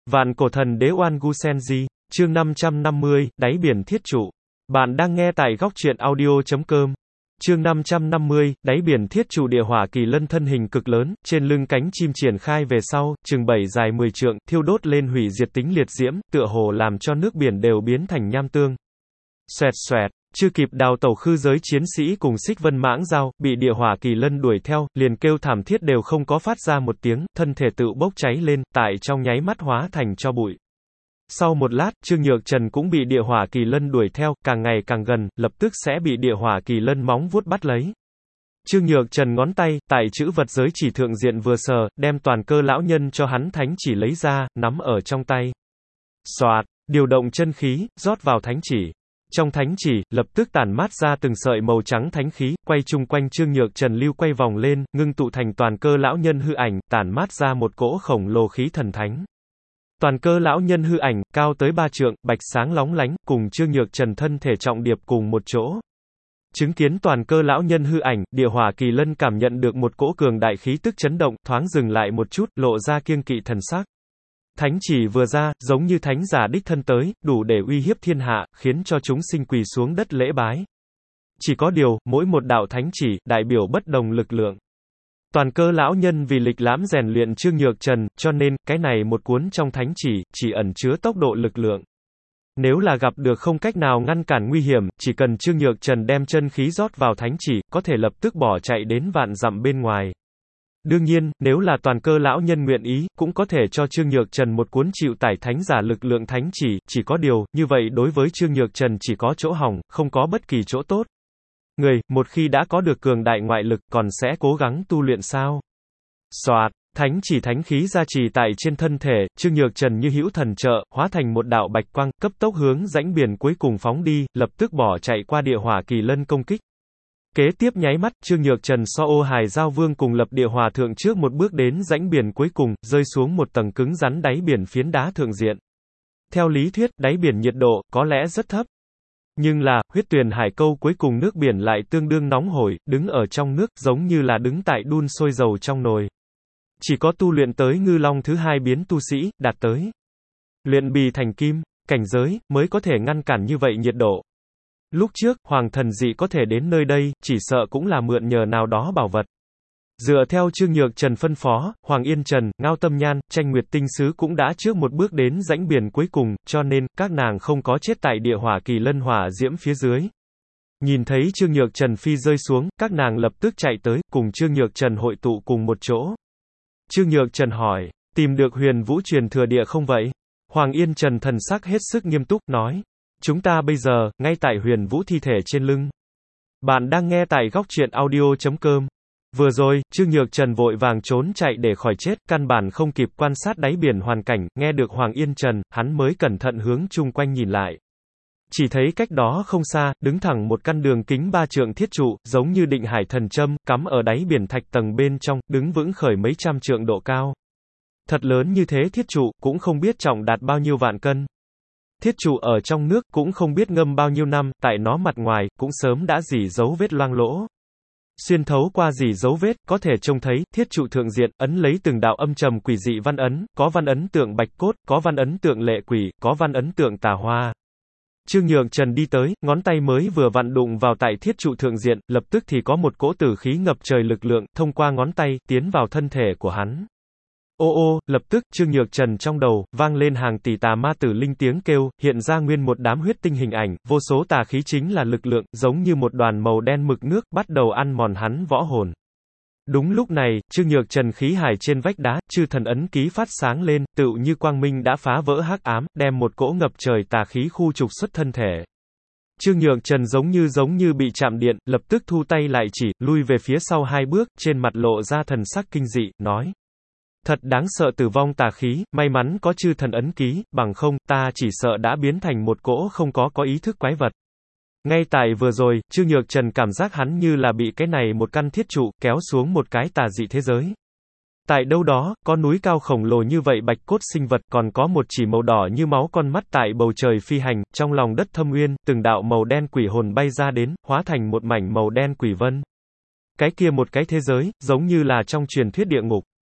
Vạn cổ thần đế Oan Gu Senji, chương 550, đáy biển thiết trụ. Bạn đang nghe tại góc truyện audio.com. Chương 550, đáy biển thiết trụ địa hỏa kỳ lân thân hình cực lớn, trên lưng cánh chim triển khai về sau, chừng 7 dài 10 trượng, thiêu đốt lên hủy diệt tính liệt diễm, tựa hồ làm cho nước biển đều biến thành nham tương. Xoẹt xoẹt. Chưa kịp đào tẩu khư giới chiến sĩ cùng xích vân mãng dao, bị địa hỏa kỳ lân đuổi theo, liền kêu thảm thiết đều không có phát ra một tiếng, thân thể tự bốc cháy lên, tại trong nháy mắt hóa thành tro bụi. Sau một lát, Trương Nhược Trần cũng bị địa hỏa kỳ lân đuổi theo, càng ngày càng gần, lập tức sẽ bị địa hỏa kỳ lân móng vuốt bắt lấy. Trương Nhược Trần ngón tay, tại chữ vật giới chỉ thượng diện vừa sờ, đem toàn cơ lão nhân cho hắn thánh chỉ lấy ra, nắm ở trong tay. Xoạt, điều động chân khí, rót vào thánh chỉ. Trong thánh chỉ, lập tức tản mát ra từng sợi màu trắng thánh khí, quay chung quanh Trương Nhược Trần lưu quay vòng lên, ngưng tụ thành toàn cơ lão nhân hư ảnh, tản mát ra một cỗ khổng lồ khí thần thánh. Toàn cơ lão nhân hư ảnh, cao tới 3 trượng, bạch sáng lóng lánh, cùng Trương Nhược Trần thân thể trọng điệp cùng một chỗ. Chứng kiến toàn cơ lão nhân hư ảnh, địa hỏa kỳ lân cảm nhận được một cỗ cường đại khí tức chấn động, thoáng dừng lại một chút, lộ ra kiêng kỵ thần sắc. Thánh chỉ vừa ra, giống như thánh giả đích thân tới, đủ để uy hiếp thiên hạ, khiến cho chúng sinh quỳ xuống đất lễ bái. Chỉ có điều, mỗi một đạo thánh chỉ, đại biểu bất đồng lực lượng. Toàn cơ lão nhân vì lịch lãm rèn luyện Trương Nhược Trần, cho nên, cái này một cuốn trong thánh chỉ ẩn chứa tốc độ lực lượng. Nếu là gặp được không cách nào ngăn cản nguy hiểm, chỉ cần Trương Nhược Trần đem chân khí rót vào thánh chỉ, có thể lập tức bỏ chạy đến vạn dặm bên ngoài. Đương nhiên, nếu là toàn cơ lão nhân nguyện ý, cũng có thể cho Trương Nhược Trần một cuốn chịu tải thánh giả lực lượng thánh chỉ có điều, như vậy đối với Trương Nhược Trần chỉ có chỗ hỏng, không có bất kỳ chỗ tốt. Người, một khi đã có được cường đại ngoại lực, còn sẽ cố gắng tu luyện sao? Soạt, thánh chỉ thánh khí gia trì tại trên thân thể, Trương Nhược Trần như hữu thần trợ, hóa thành một đạo bạch quang, cấp tốc hướng rãnh biển cuối cùng phóng đi, lập tức bỏ chạy qua địa hỏa kỳ lân công kích. Kế tiếp nháy mắt, Trương Nhược Trần so ô Hải Giao Vương cùng lập địa hòa thượng trước một bước đến rãnh biển cuối cùng, rơi xuống một tầng cứng rắn đáy biển phiến đá thượng diện. Theo lý thuyết, đáy biển nhiệt độ, có lẽ rất thấp. Nhưng là, huyết tuyền hải câu cuối cùng nước biển lại tương đương nóng hổi, đứng ở trong nước, giống như là đứng tại đun sôi dầu trong nồi. Chỉ có tu luyện tới ngư long thứ 2 biến tu sĩ, đạt tới luyện bì thành kim, cảnh giới, mới có thể ngăn cản như vậy nhiệt độ. Lúc trước, Hoàng Thần Dị có thể đến nơi đây, chỉ sợ cũng là mượn nhờ nào đó bảo vật. Dựa theo Trương Nhược Trần phân phó, Hoàng Yên Trần, Ngao Tâm Nhan, Tranh Nguyệt Tinh Sứ cũng đã trước một bước đến rãnh biển cuối cùng, cho nên, các nàng không có chết tại địa hỏa kỳ lân hỏa diễm phía dưới. Nhìn thấy Trương Nhược Trần phi rơi xuống, các nàng lập tức chạy tới, cùng Trương Nhược Trần hội tụ cùng một chỗ. Trương Nhược Trần hỏi, tìm được huyền vũ truyền thừa địa không vậy? Hoàng Yên Trần thần sắc hết sức nghiêm túc, nói. Chúng ta bây giờ, ngay tại huyền vũ thi thể trên lưng. Bạn đang nghe tại góc truyện audio.com. Vừa rồi, Trương Nhược Trần vội vàng trốn chạy để khỏi chết, căn bản không kịp quan sát đáy biển hoàn cảnh, nghe được Hoàng Yên Trần, hắn mới cẩn thận hướng chung quanh nhìn lại. Chỉ thấy cách đó không xa, đứng thẳng một căn đường kính 3 trượng thiết trụ, giống như định hải thần châm, cắm ở đáy biển thạch tầng bên trong, đứng vững khởi mấy trăm trượng độ cao. Thật lớn như thế thiết trụ, cũng không biết trọng đạt bao nhiêu vạn cân. Thiết trụ ở trong nước, cũng không biết ngâm bao nhiêu năm, tại nó mặt ngoài, cũng sớm đã rỉ dấu vết loang lỗ. Xuyên thấu qua rỉ dấu vết, có thể trông thấy, thiết trụ thượng diện, ấn lấy từng đạo âm trầm quỷ dị văn ấn, có văn ấn tượng bạch cốt, có văn ấn tượng lệ quỷ, có văn ấn tượng tà hoa. Trương Nhược Trần đi tới, ngón tay mới vừa vặn đụng vào tại thiết trụ thượng diện, lập tức thì có một cỗ tử khí ngập trời lực lượng, thông qua ngón tay, tiến vào thân thể của hắn. Ô ô, lập tức, Trương Nhược Trần trong đầu, vang lên hàng tỷ tà ma tử linh tiếng kêu, hiện ra nguyên một đám huyết tinh hình ảnh, vô số tà khí chính là lực lượng, giống như một đoàn màu đen mực nước, bắt đầu ăn mòn hắn võ hồn. Đúng lúc này, Trương Nhược Trần khí hải trên vách đá, chư thần ấn ký phát sáng lên, tựu như quang minh đã phá vỡ hắc ám, đem một cỗ ngập trời tà khí khu trục xuất thân thể. Trương Nhược Trần giống như bị chạm điện, lập tức thu tay lại chỉ, lui về phía sau 2 bước, trên mặt lộ ra thần sắc kinh dị, nói. Thật đáng sợ tử vong tà khí, may mắn có chư thần ấn ký, bằng không, ta chỉ sợ đã biến thành một cỗ không có ý thức quái vật. Ngay tại vừa rồi, Trương Nhược Trần cảm giác hắn như là bị cái này một căn thiết trụ, kéo xuống một cái tà dị thế giới. Tại đâu đó, có núi cao khổng lồ như vậy bạch cốt sinh vật, còn có một chỉ màu đỏ như máu con mắt tại bầu trời phi hành, trong lòng đất thâm uyên, từng đạo màu đen quỷ hồn bay ra đến, hóa thành một mảnh màu đen quỷ vân. Cái kia một cái thế giới, giống như là trong truyền thuyết địa ngục.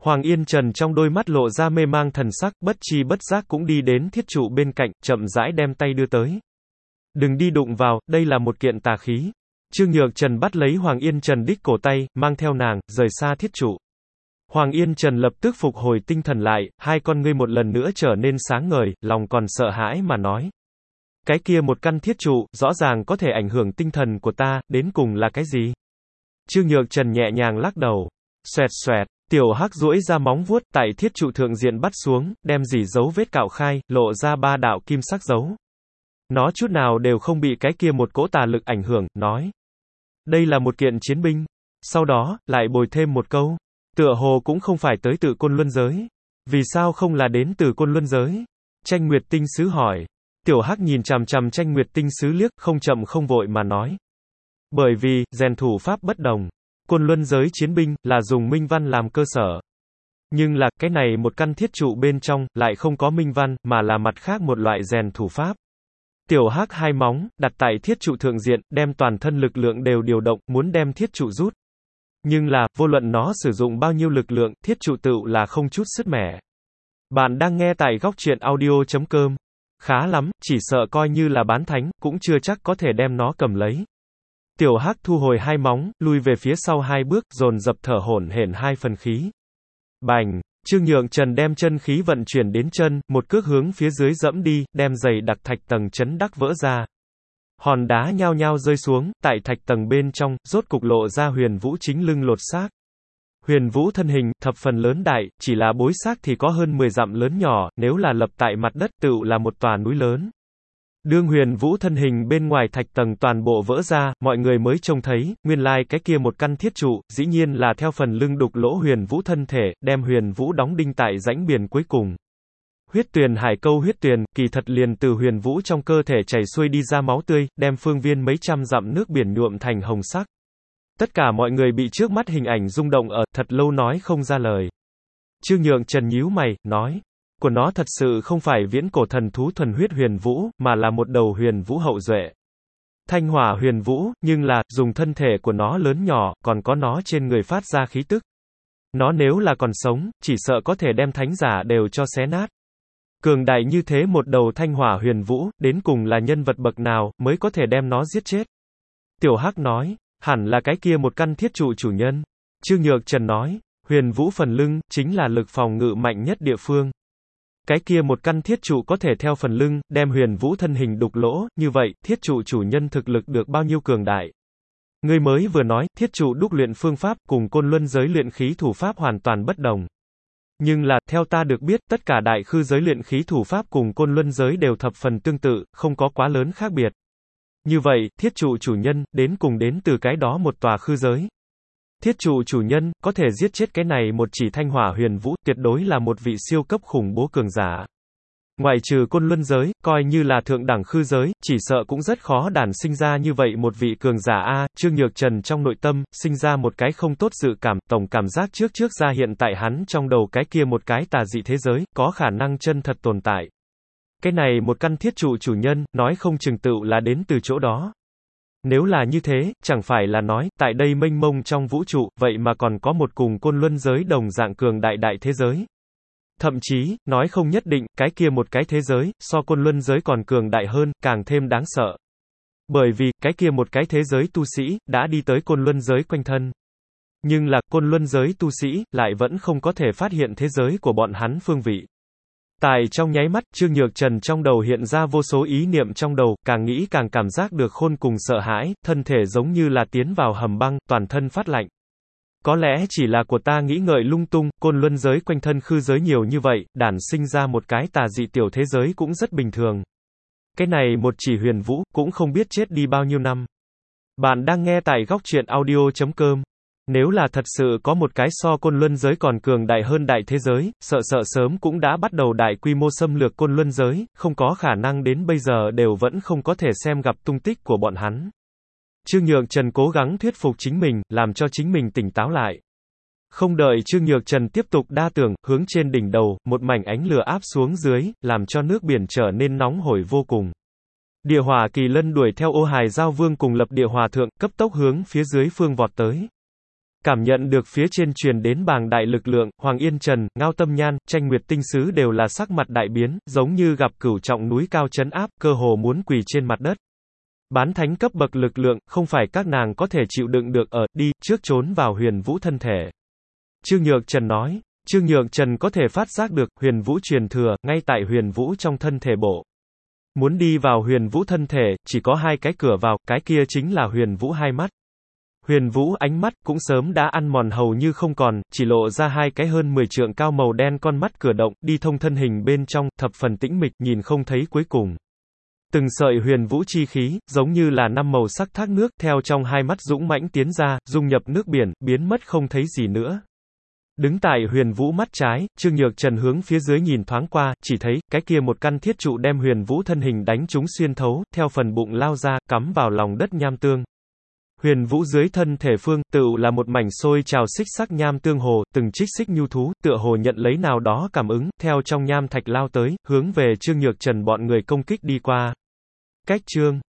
Hoàng Yên Trần trong đôi mắt lộ ra mê mang thần sắc, bất chi bất giác cũng đi đến thiết trụ bên cạnh, chậm rãi đem tay đưa tới. Đừng đi đụng vào, đây là một kiện tà khí. Trương Nhược Trần bắt lấy Hoàng Yên Trần đích cổ tay, mang theo nàng, rời xa thiết trụ. Hoàng Yên Trần lập tức phục hồi tinh thần lại, hai con ngươi một lần nữa trở nên sáng ngời, lòng còn sợ hãi mà nói. Cái kia một căn thiết trụ, rõ ràng có thể ảnh hưởng tinh thần của ta, đến cùng là cái gì? Trương Nhược Trần nhẹ nhàng lắc đầu. Xoẹt xoẹt, tiểu hắc duỗi ra móng vuốt, tại thiết trụ thượng diện bắt xuống, đem dỉ dấu vết cạo khai, lộ ra 3 đạo kim sắc dấu. Nó chút nào đều không bị cái kia một cỗ tà lực ảnh hưởng, nói. Đây là một kiện chiến binh. Sau đó, lại bồi thêm một câu. Tựa hồ cũng không phải tới từ Côn Luân giới. Vì sao không là đến từ Côn Luân giới? Tranh Nguyệt Tinh Sứ hỏi. Tiểu hắc nhìn chằm chằm Tranh Nguyệt Tinh Sứ liếc, không chậm không vội mà nói. Bởi vì, rèn thủ pháp bất đồng. Côn Luân giới chiến binh, là dùng minh văn làm cơ sở. Nhưng là, cái này một căn thiết trụ bên trong, lại không có minh văn, mà là mặt khác một loại rèn thủ pháp. Tiểu hắc hai móng, đặt tại thiết trụ thượng diện, đem toàn thân lực lượng đều điều động, muốn đem thiết trụ rút. Nhưng là, vô luận nó sử dụng bao nhiêu lực lượng, thiết trụ tựu là không chút sứt mẻ. Bạn đang nghe tại góc truyện audio.com. Khá lắm, chỉ sợ coi như là bán thánh, cũng chưa chắc có thể đem nó cầm lấy. Tiểu hắc thu hồi hai móng, lui về phía sau 2 bước, dồn dập thở hổn hển 2 phần khí. Bành! Trương Nhượng Trần đem chân khí vận chuyển đến chân, một cước hướng phía dưới dẫm đi, đem dày đặc thạch tầng chấn đắc vỡ ra. Hòn đá nhao nhao rơi xuống, tại thạch tầng bên trong, rốt cục lộ ra Huyền Vũ chính lưng lột xác. Huyền Vũ thân hình, thập phần lớn đại, chỉ là bối xác thì có hơn 10 dặm lớn nhỏ, nếu là lập tại mặt đất tựu là một tòa núi lớn. Đương Huyền Vũ thân hình bên ngoài thạch tầng toàn bộ vỡ ra, mọi người mới trông thấy, nguyên lai cái kia một căn thiết trụ, dĩ nhiên là theo phần lưng đục lỗ Huyền Vũ thân thể, đem Huyền Vũ đóng đinh tại rãnh biển cuối cùng. Huyết tuyền hải câu huyết tuyền, kỳ thật liền từ Huyền Vũ trong cơ thể chảy xuôi đi ra máu tươi, đem phương viên mấy trăm dặm nước biển nhuộm thành hồng sắc. Tất cả mọi người bị trước mắt hình ảnh rung động ở, thật lâu nói không ra lời. Trương Nhượng Trần nhíu mày, nói. Của nó thật sự không phải viễn cổ thần thú thuần huyết Huyền Vũ, mà là một đầu Huyền Vũ hậu duệ. Thanh hỏa Huyền Vũ, nhưng là, dùng thân thể của nó lớn nhỏ, còn có nó trên người phát ra khí tức. Nó nếu là còn sống, chỉ sợ có thể đem thánh giả đều cho xé nát. Cường đại như thế một đầu thanh hỏa Huyền Vũ, đến cùng là nhân vật bậc nào, mới có thể đem nó giết chết. Tiểu Hắc nói, hẳn là cái kia một căn thiết trụ chủ nhân. Trương Nhược Trần nói, Huyền Vũ phần lưng, chính là lực phòng ngự mạnh nhất địa phương. Cái kia một căn thiết trụ có thể theo phần lưng, đem Huyền Vũ thân hình đục lỗ, như vậy, thiết trụ chủ nhân thực lực được bao nhiêu cường đại. Ngươi mới vừa nói, thiết trụ đúc luyện phương pháp, cùng Côn Luân giới luyện khí thủ pháp hoàn toàn bất đồng. Nhưng là, theo ta được biết, tất cả đại khư giới luyện khí thủ pháp cùng Côn Luân giới đều thập phần tương tự, không có quá lớn khác biệt. Như vậy, thiết trụ chủ nhân, đến cùng đến từ cái đó một tòa khư giới. Thiết trụ chủ nhân, có thể giết chết cái này một chỉ thanh hỏa Huyền Vũ, tuyệt đối là một vị siêu cấp khủng bố cường giả. Ngoại trừ Côn Luân giới, coi như là thượng đẳng khư giới, chỉ sợ cũng rất khó đản sinh ra như vậy một vị cường giả a. Trương Nhược Trần trong nội tâm, sinh ra một cái không tốt dự cảm, tổng cảm giác trước ra hiện tại hắn trong đầu cái kia một cái tà dị thế giới, có khả năng chân thật tồn tại. Cái này một căn thiết trụ chủ nhân, nói không chừng tựu là đến từ chỗ đó. Nếu là như thế, chẳng phải là nói, tại đây mênh mông trong vũ trụ, vậy mà còn có một cùng Côn Luân giới đồng dạng cường đại đại thế giới. Thậm chí, nói không nhất định, cái kia một cái thế giới, so Côn Luân giới còn cường đại hơn, càng thêm đáng sợ. Bởi vì, cái kia một cái thế giới tu sĩ, đã đi tới Côn Luân giới quanh thân. Nhưng là, Côn Luân giới tu sĩ, lại vẫn không có thể phát hiện thế giới của bọn hắn phương vị. Tại trong nháy mắt, Trương Nhược Trần trong đầu hiện ra vô số ý niệm trong đầu, càng nghĩ càng cảm giác được khôn cùng sợ hãi, thân thể giống như là tiến vào hầm băng, toàn thân phát lạnh. Có lẽ chỉ là của ta nghĩ ngợi lung tung, Côn Luân giới quanh thân khư giới nhiều như vậy, đản sinh ra một cái tà dị tiểu thế giới cũng rất bình thường. Cái này một chỉ Huyền Vũ, cũng không biết chết đi bao nhiêu năm. Bạn đang nghe tại góc truyện audio.com. Nếu là thật sự có một cái so Côn Luân giới còn cường đại hơn đại thế giới, sợ sớm cũng đã bắt đầu đại quy mô xâm lược Côn Luân giới, không có khả năng đến bây giờ đều vẫn không có thể xem gặp tung tích của bọn hắn. Trương Nhược Trần cố gắng thuyết phục chính mình, làm cho chính mình tỉnh táo lại. Không đợi Trương Nhược Trần tiếp tục đa tưởng, hướng trên đỉnh đầu, một mảnh ánh lửa áp xuống dưới, làm cho nước biển trở nên nóng hổi vô cùng. Địa hỏa kỳ lân đuổi theo Ô Hài Giao Vương cùng Lập Địa Hòa Thượng, cấp tốc hướng phía dưới phương vọt tới. Cảm nhận được phía trên truyền đến bàng đại lực lượng, Hoàng Yên Trần, Ngao Tâm Nhan, Tranh Nguyệt Tinh Sứ đều là sắc mặt đại biến, giống như gặp cửu trọng núi cao trấn áp, cơ hồ muốn quỳ trên mặt đất. Bán thánh cấp bậc lực lượng, không phải các nàng có thể chịu đựng được đi, trước trốn vào Huyền Vũ thân thể. Trương Nhược Trần nói. Trương Nhược Trần có thể phát giác được, Huyền Vũ truyền thừa, ngay tại Huyền Vũ trong thân thể bộ. Muốn đi vào Huyền Vũ thân thể, chỉ có hai cái cửa vào, cái kia chính là Huyền Vũ hai mắt. Huyền Vũ ánh mắt cũng sớm đã ăn mòn hầu như không còn, chỉ lộ ra hai cái hơn 10 trượng cao màu đen con mắt cửa động, đi thông thân hình bên trong, thập phần tĩnh mịch, nhìn không thấy cuối cùng. Từng sợi Huyền Vũ chi khí, giống như là năm màu sắc thác nước, theo trong hai mắt dũng mãnh tiến ra, dung nhập nước biển, biến mất không thấy gì nữa. Đứng tại Huyền Vũ mắt trái, Trương Nhược Trần hướng phía dưới nhìn thoáng qua, chỉ thấy, cái kia một căn thiết trụ đem Huyền Vũ thân hình đánh trúng xuyên thấu, theo phần bụng lao ra, cắm vào lòng đất nham tương. Huyền Vũ dưới thân thể phương, tựu là một mảnh sôi trào xích sắc nham tương hồ, từng trích xích nhu thú, tựa hồ nhận lấy nào đó cảm ứng, theo trong nham thạch lao tới, hướng về Trương Nhược Trần bọn người công kích đi qua. Cách chương